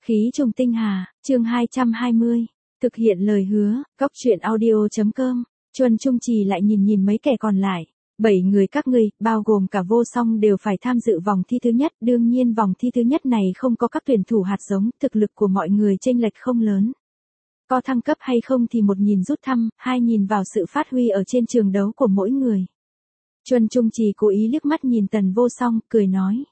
Khí trùng tinh hà, chương 220. Thực hiện lời hứa, Cóc truyện audio.com. Chuân Trung Trì lại nhìn mấy kẻ còn lại. 7 người các ngươi, bao gồm cả Vô Song đều phải tham dự vòng thi thứ nhất. Đương nhiên vòng thi thứ nhất này không có các tuyển thủ hạt giống, thực lực của mọi người chênh lệch không lớn. Có thăng cấp hay không thì một nhìn rút thăm, hai nhìn vào sự phát huy ở trên trường đấu của mỗi người. Chuân Trung Trì cố ý liếc mắt nhìn Tần Vô Song, cười nói.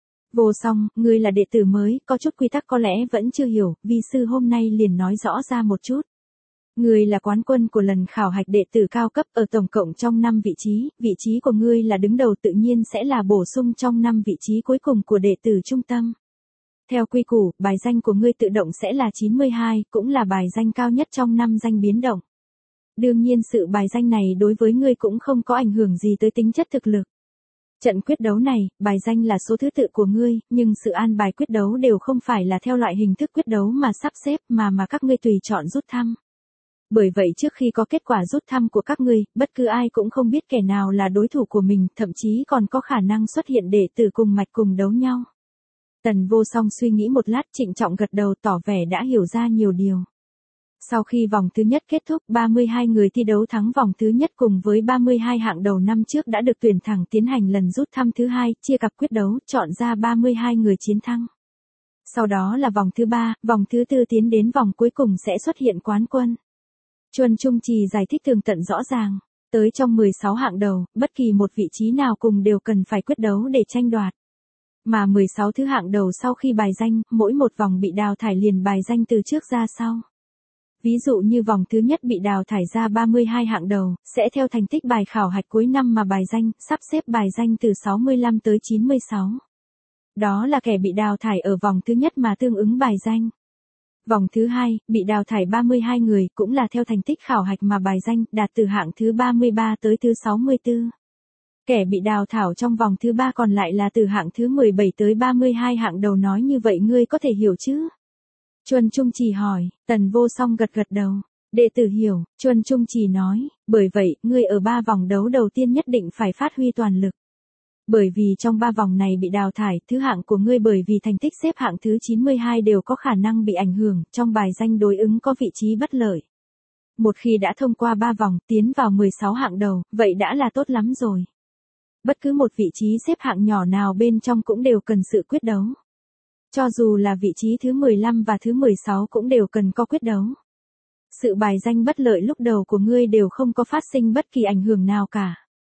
Vô Song, ngươi là đệ tử mới, có chút quy tắc có lẽ vẫn chưa hiểu, vi sư hôm nay liền nói rõ ra một chút. Ngươi là quán quân của lần khảo hạch đệ tử cao cấp ở tổng cộng trong 5 vị trí của ngươi là đứng đầu tự nhiên sẽ là bổ sung trong 5 vị trí cuối cùng của đệ tử trung tâm. Theo quy củ, bài danh của ngươi tự động sẽ là 92, cũng là bài danh cao nhất trong 5 danh biến động. Đương nhiên sự bài danh này đối với ngươi cũng không có ảnh hưởng gì tới tính chất thực lực. Trận quyết đấu này, bài danh là số thứ tự của ngươi, nhưng sự an bài quyết đấu đều không phải là theo loại hình thức quyết đấu mà sắp xếp mà các ngươi tùy chọn rút thăm. Bởi vậy trước khi có kết quả rút thăm của các ngươi, bất cứ ai cũng không biết kẻ nào là đối thủ của mình, thậm chí còn có khả năng xuất hiện đệ tử cùng mạch cùng đấu nhau. Tần Vô Song suy nghĩ một lát, trịnh trọng gật đầu tỏ vẻ đã hiểu ra nhiều điều. Sau khi vòng thứ nhất kết thúc, 32 người thi đấu thắng vòng thứ nhất cùng với 32 hạng đầu năm trước đã được tuyển thẳng tiến hành lần rút thăm thứ hai, chia cặp quyết đấu, chọn ra 32 người chiến thắng. Sau đó là vòng thứ 3, vòng thứ 4 tiến đến vòng cuối cùng sẽ xuất hiện quán quân. Chuân Trung Trì giải thích tường tận rõ ràng, tới trong 16 hạng đầu, bất kỳ một vị trí nào cùng đều cần phải quyết đấu để tranh đoạt. Mà 16 thứ hạng đầu sau khi bài danh, mỗi một vòng bị đào thải liền bài danh từ trước ra sau. Ví dụ như vòng thứ nhất bị đào thải ra 32 hạng đầu, sẽ theo thành tích bài khảo hạch cuối năm mà bài danh, sắp xếp bài danh từ 65 tới 96. Đó là kẻ bị đào thải ở vòng thứ nhất mà tương ứng bài danh. Vòng thứ hai, bị đào thải 32 người, cũng là theo thành tích khảo hạch mà bài danh, đạt từ hạng thứ 33 tới thứ 64. Kẻ bị đào thải trong vòng thứ 3 còn lại là từ hạng thứ 17 tới 32 hạng đầu, nói như vậy ngươi có thể hiểu chứ? Chuân Trung Trì hỏi, Tần Vô Song gật đầu. Đệ tử hiểu, Chuân Trung Trì nói, bởi vậy, ngươi ở 3 vòng đấu đầu tiên nhất định phải phát huy toàn lực. Bởi vì trong 3 vòng này bị đào thải, thứ hạng của ngươi bởi vì thành tích xếp hạng thứ 92 đều có khả năng bị ảnh hưởng, trong bài danh đối ứng có vị trí bất lợi. Một khi đã thông qua 3 vòng, tiến vào 16 hạng đầu, vậy đã là tốt lắm rồi. Bất cứ một vị trí xếp hạng nhỏ nào bên trong cũng đều cần sự quyết đấu. Cho dù là vị trí thứ 15 và thứ 16 cũng đều cần có quyết đấu. Sự bài danh bất lợi lúc đầu của ngươi đều không có phát sinh bất kỳ ảnh hưởng nào cả.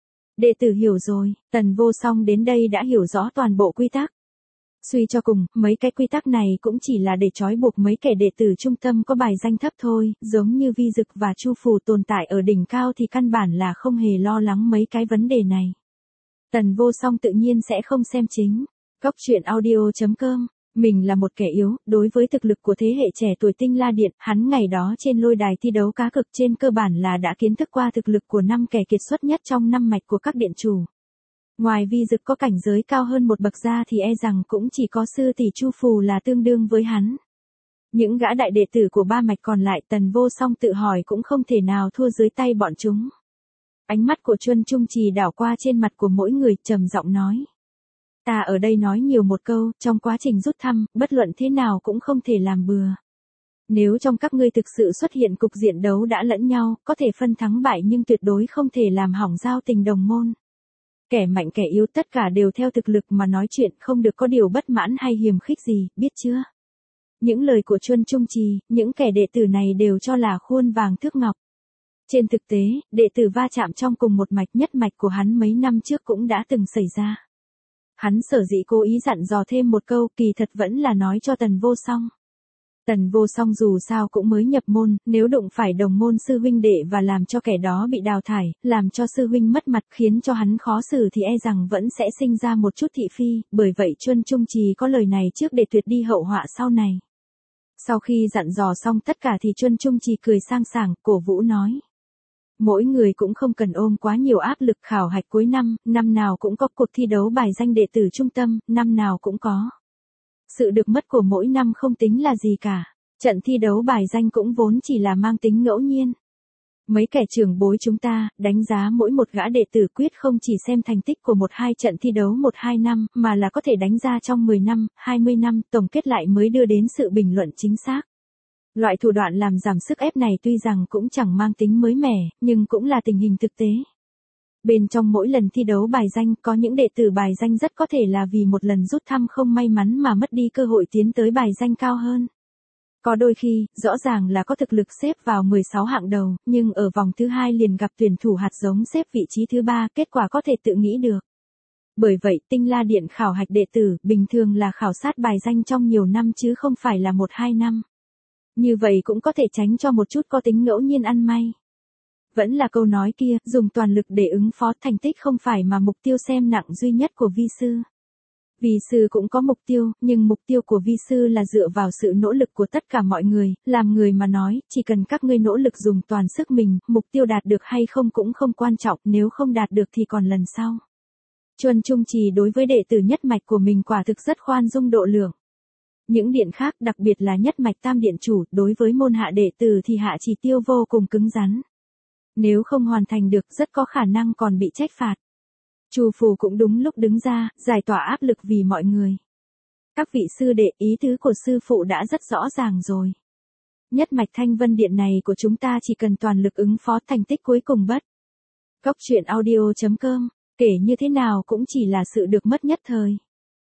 Đệ tử hiểu rồi, Tần Vô Song đến đây đã hiểu rõ toàn bộ quy tắc. Suy cho cùng, mấy cái quy tắc này cũng chỉ là để trói buộc mấy kẻ đệ tử trung tâm có bài danh thấp thôi, giống như Vi Dực và Chu Phù tồn tại ở đỉnh cao thì căn bản là không hề lo lắng mấy cái vấn đề này. Tần Vô Song tự nhiên sẽ không xem chính. Cóc truyện audio.com. Mình là một kẻ yếu, đối với thực lực của thế hệ trẻ tuổi Tinh La Điện, hắn ngày đó trên lôi đài thi đấu cá cực trên cơ bản là đã kiến thức qua thực lực của 5 kẻ kiệt xuất nhất trong 5 mạch của các điện chủ. Ngoài Vi Dực có cảnh giới cao hơn một bậc ra thì e rằng cũng chỉ có sư tỷ Chu Phù là tương đương với hắn. Những gã đại đệ tử của 3 mạch còn lại Tần Vô Song tự hỏi cũng không thể nào thua dưới tay bọn chúng. Ánh mắt của Chuân Trung Trì đảo qua trên mặt của mỗi người, trầm giọng nói. Ta ở đây nói nhiều một câu, trong quá trình rút thăm, bất luận thế nào cũng không thể làm bừa. Nếu trong các ngươi thực sự xuất hiện cục diện đấu đã lẫn nhau, có thể phân thắng bại nhưng tuyệt đối không thể làm hỏng giao tình đồng môn. Kẻ mạnh kẻ yếu tất cả đều theo thực lực mà nói chuyện, không được có điều bất mãn hay hiềm khích gì, biết chưa? Những lời của Chuân Trung Trì, những kẻ đệ tử này đều cho là khuôn vàng thước ngọc. Trên thực tế, đệ tử va chạm trong cùng một mạch nhất mạch của hắn mấy năm trước cũng đã từng xảy ra. Hắn sở dĩ cố ý dặn dò thêm một câu, kỳ thật vẫn là nói cho Tần Vô Song. Tần Vô Song dù sao cũng mới nhập môn, nếu đụng phải đồng môn sư huynh đệ và làm cho kẻ đó bị đào thải, làm cho sư huynh mất mặt khiến cho hắn khó xử thì e rằng vẫn sẽ sinh ra một chút thị phi, bởi vậy Chuân Trung Trì có lời này trước để tuyệt đi hậu họa sau này. Sau khi dặn dò xong tất cả thì Chuân Trung Trì cười sang sảng, cổ vũ nói. Mỗi người cũng không cần ôm quá nhiều áp lực, khảo hạch cuối năm, năm nào cũng có cuộc thi đấu bài danh đệ tử trung tâm, năm nào cũng có. Sự được mất của mỗi năm không tính là gì cả. Trận thi đấu bài danh cũng vốn chỉ là mang tính ngẫu nhiên. Mấy kẻ trưởng bối chúng ta, đánh giá mỗi một gã đệ tử quyết không chỉ xem thành tích của 1-2 trận thi đấu 1-2 năm, mà là có thể đánh ra trong 10 năm, 20 năm, tổng kết lại mới đưa đến sự bình luận chính xác. Loại thủ đoạn làm giảm sức ép này tuy rằng cũng chẳng mang tính mới mẻ, nhưng cũng là tình hình thực tế. Bên trong mỗi lần thi đấu bài danh, có những đệ tử bài danh rất có thể là vì một lần rút thăm không may mắn mà mất đi cơ hội tiến tới bài danh cao hơn. Có đôi khi, rõ ràng là có thực lực xếp vào 16 hạng đầu, nhưng ở vòng thứ 2 liền gặp tuyển thủ hạt giống xếp vị trí thứ 3, kết quả có thể tự nghĩ được. Bởi vậy, Tinh La Điện khảo hạch đệ tử, bình thường là khảo sát bài danh trong nhiều năm chứ không phải là 1-2 năm. Như vậy cũng có thể tránh cho một chút có tính ngẫu nhiên ăn may. Vẫn là câu nói kia, dùng toàn lực để ứng phó, thành tích không phải mà mục tiêu xem nặng duy nhất của vi sư. Vi sư cũng có mục tiêu, nhưng mục tiêu của vi sư là dựa vào sự nỗ lực của tất cả mọi người, làm người mà nói, chỉ cần các ngươi nỗ lực dùng toàn sức mình, mục tiêu đạt được hay không cũng không quan trọng, nếu không đạt được thì còn lần sau. Chuân Trung Trì đối với đệ tử nhất mạch của mình quả thực rất khoan dung độ lượng. Những điện khác, đặc biệt là nhất mạch tam điện chủ, đối với môn hạ đệ tử thì hạ chỉ tiêu vô cùng cứng rắn. Nếu không hoàn thành được, rất có khả năng còn bị trách phạt. Chu Phù cũng đúng lúc đứng ra, giải tỏa áp lực vì mọi người. Các vị sư đệ, ý tứ của sư phụ đã rất rõ ràng rồi. Nhất mạch Thanh Vân Điện này của chúng ta chỉ cần toàn lực ứng phó, thành tích cuối cùng bất. Cốc truyện audio.com, kể như thế nào cũng chỉ là sự được mất nhất thời.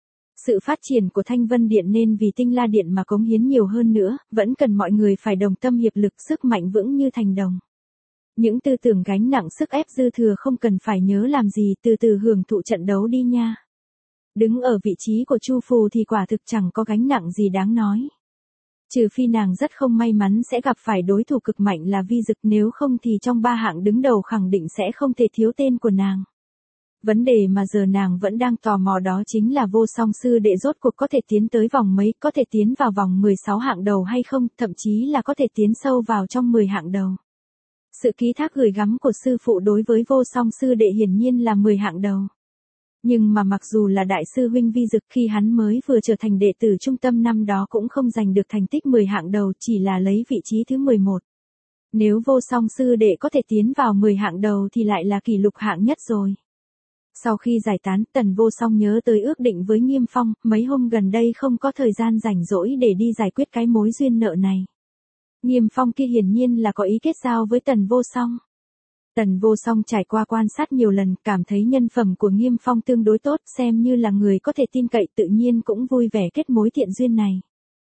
Sự phát triển của Thanh Vân Điện nên vì Tinh La Điện mà cống hiến nhiều hơn nữa, vẫn cần mọi người phải đồng tâm hiệp lực, sức mạnh vững như thành đồng. Những tư tưởng gánh nặng sức ép dư thừa không cần phải nhớ làm gì, từ từ hưởng thụ trận đấu đi nha. Đứng ở vị trí của Chu Phù thì quả thực chẳng có gánh nặng gì đáng nói. Trừ phi nàng rất không may mắn sẽ gặp phải đối thủ cực mạnh là Vi Dực, nếu không thì trong 3 hạng đứng đầu khẳng định sẽ không thể thiếu tên của nàng. Vấn đề mà giờ nàng vẫn đang tò mò đó chính là Vô Song sư đệ rốt cuộc có thể tiến tới vòng mấy, có thể tiến vào vòng 16 hạng đầu hay không, thậm chí là có thể tiến sâu vào trong 10 hạng đầu. Sự ký thác gửi gắm của sư phụ đối với Vô Song sư đệ hiển nhiên là 10 hạng đầu. Nhưng mà mặc dù là đại sư huynh Vi Dực khi hắn mới vừa trở thành đệ tử trung tâm năm đó cũng không giành được thành tích 10 hạng đầu, chỉ là lấy vị trí thứ 11. Nếu Vô Song sư đệ có thể tiến vào 10 hạng đầu thì lại là kỷ lục hạng nhất rồi. Sau khi giải tán, Tần Vô Song nhớ tới ước định với Nghiêm Phong, mấy hôm gần đây không có thời gian rảnh rỗi để đi giải quyết cái mối duyên nợ này. Nghiêm Phong kia hiển nhiên là có ý kết giao với Tần Vô Song. Tần Vô Song trải qua quan sát nhiều lần, cảm thấy nhân phẩm của Nghiêm Phong tương đối tốt, xem như là người có thể tin cậy, tự nhiên cũng vui vẻ kết mối thiện duyên này.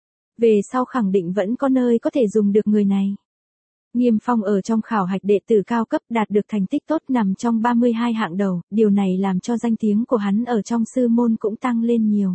Về sau khẳng định vẫn có nơi có thể dùng được người này. Nghiêm Phong ở trong khảo hạch đệ tử cao cấp đạt được thành tích tốt, nằm trong 32 hạng đầu, điều này làm cho danh tiếng của hắn ở trong sư môn cũng tăng lên nhiều.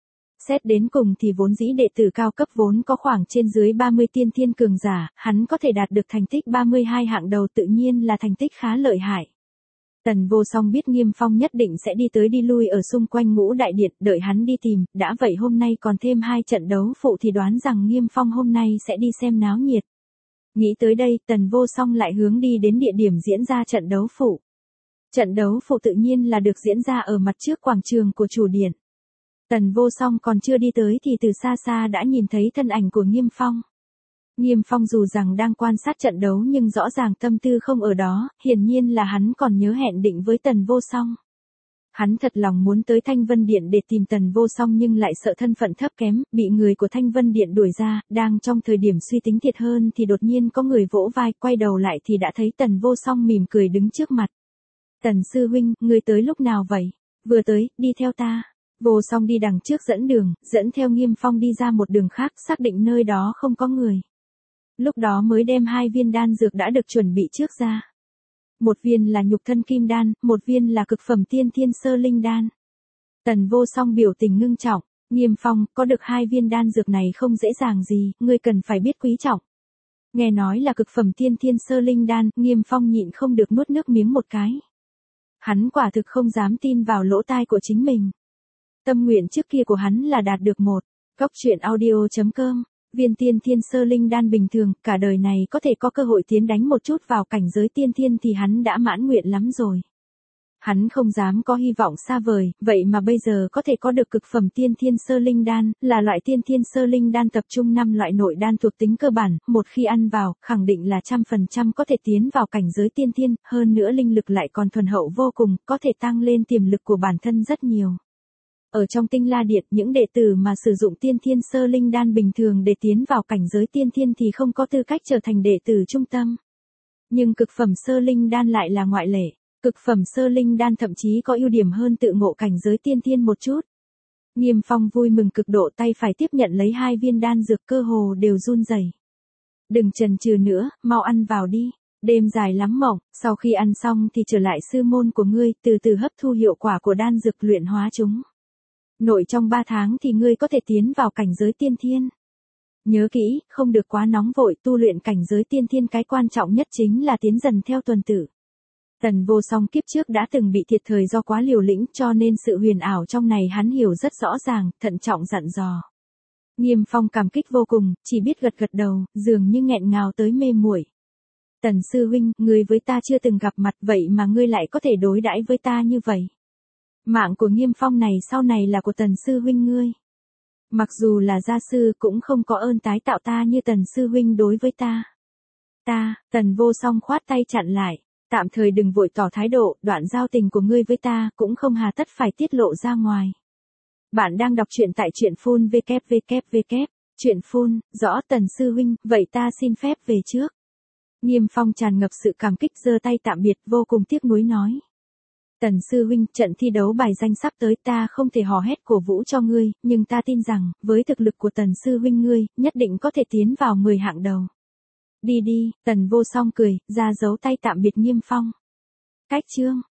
Xét đến cùng thì vốn dĩ đệ tử cao cấp vốn có khoảng trên dưới 30 tiên thiên cường giả, hắn có thể đạt được thành tích 32 hạng đầu tự nhiên là thành tích khá lợi hại. Tần Vô Song biết Nghiêm Phong nhất định sẽ đi tới đi lui ở xung quanh Ngũ Đại Điện, đợi hắn đi tìm, đã vậy hôm nay còn thêm 2 trận đấu phụ thì đoán rằng Nghiêm Phong hôm nay sẽ đi xem náo nhiệt. Nghĩ tới đây, Tần Vô Song lại hướng đi đến địa điểm diễn ra trận đấu phụ. Trận đấu phụ tự nhiên là được diễn ra ở mặt trước quảng trường của chủ điện. Tần Vô Song còn chưa đi tới thì từ xa xa đã nhìn thấy thân ảnh của Nghiêm Phong. Nghiêm Phong dù rằng đang quan sát trận đấu nhưng rõ ràng tâm tư không ở đó, hiển nhiên là hắn còn nhớ hẹn định với Tần Vô Song. Hắn thật lòng muốn tới Thanh Vân Điện để tìm Tần Vô Song nhưng lại sợ thân phận thấp kém, bị người của Thanh Vân Điện đuổi ra, đang trong thời điểm suy tính thiệt hơn thì đột nhiên có người vỗ vai, quay đầu lại thì đã thấy Tần Vô Song mỉm cười đứng trước mặt. Tần sư huynh, ngươi tới lúc nào vậy? Vừa tới, đi theo ta. Vô Song đi đằng trước dẫn đường, dẫn theo Nghiêm Phong đi ra một đường khác, xác định nơi đó không có người. Lúc đó mới đem 2 viên đan dược đã được chuẩn bị trước ra. Một viên là nhục thân kim đan, một viên là cực phẩm tiên thiên sơ linh đan. Tần Vô Song biểu tình ngưng trọng, Nghiêm Phong, có được 2 viên đan dược này không dễ dàng gì, ngươi cần phải biết quý trọng. Nghe nói là cực phẩm tiên thiên sơ linh đan, Nghiêm Phong nhịn không được nuốt nước miếng một cái. Hắn quả thực không dám tin vào lỗ tai của chính mình. Tâm nguyện trước kia của hắn là đạt được một. Cốc truyện audio.com, viên tiên thiên sơ linh đan bình thường, cả đời này có thể có cơ hội tiến đánh một chút vào cảnh giới tiên thiên thì hắn đã mãn nguyện lắm rồi. Hắn không dám có hy vọng xa vời, vậy mà bây giờ có thể có được cực phẩm tiên thiên sơ linh đan, là loại tiên thiên sơ linh đan tập trung 5 loại nội đan thuộc tính cơ bản, một khi ăn vào, khẳng định là 100% có thể tiến vào cảnh giới tiên thiên, hơn nữa linh lực lại còn thuần hậu vô cùng, có thể tăng lên tiềm lực của bản thân rất nhiều. Ở trong Tinh La Điện, những đệ tử mà sử dụng tiên thiên sơ linh đan bình thường để tiến vào cảnh giới tiên thiên thì không có tư cách trở thành đệ tử trung tâm. Nhưng cực phẩm sơ linh đan lại là ngoại lệ. Cực phẩm sơ linh đan thậm chí có ưu điểm hơn tự ngộ cảnh giới tiên thiên một chút. Nghiêm Phong vui mừng cực độ, tay phải tiếp nhận lấy 2 viên đan dược, cơ hồ đều run rẩy. Đừng chần chừ nữa, mau ăn vào đi. Đêm dài lắm mộng, sau khi ăn xong thì trở lại sư môn của ngươi, từ từ hấp thu hiệu quả của đan dược luyện hóa chúng. Nội trong 3 tháng thì ngươi có thể tiến vào cảnh giới tiên thiên. Nhớ kỹ, không được quá nóng vội, tu luyện cảnh giới tiên thiên cái quan trọng nhất chính là tiến dần theo tuần tự. Tần Vô Song kiếp trước đã từng bị thiệt thời do quá liều lĩnh, cho nên sự huyền ảo trong này hắn hiểu rất rõ ràng, thận trọng dặn dò. Nghiêm Phong cảm kích vô cùng, chỉ biết gật gật đầu, dường như nghẹn ngào tới mê muội. Tần sư huynh, ngươi với ta chưa từng gặp mặt, vậy mà ngươi lại có thể đối đãi với ta như vậy. Mạng của Nghiêm Phong này sau này là của Tần sư huynh ngươi. Mặc dù là gia sư cũng không có ơn tái tạo ta như Tần sư huynh đối với ta. Tần Vô Song khoát tay chặn lại. Tạm thời đừng vội tỏ thái độ, đoạn giao tình của ngươi với ta cũng không hà tất phải tiết lộ ra ngoài. Bạn đang đọc truyện tại truyện phun www. Truyện phun, rõ Tần sư huynh, vậy ta xin phép về trước. Nghiêm Phong tràn ngập sự cảm kích giơ tay tạm biệt, vô cùng tiếc nuối nói. Tần sư huynh, trận thi đấu bài danh sắp tới, ta không thể hò hét cổ vũ cho ngươi, nhưng ta tin rằng, với thực lực của Tần sư huynh ngươi, nhất định có thể tiến vào 10 hạng đầu. Đi đi, Tần Vô Song cười, ra dấu tay tạm biệt Nghiêm Phong. Cách chương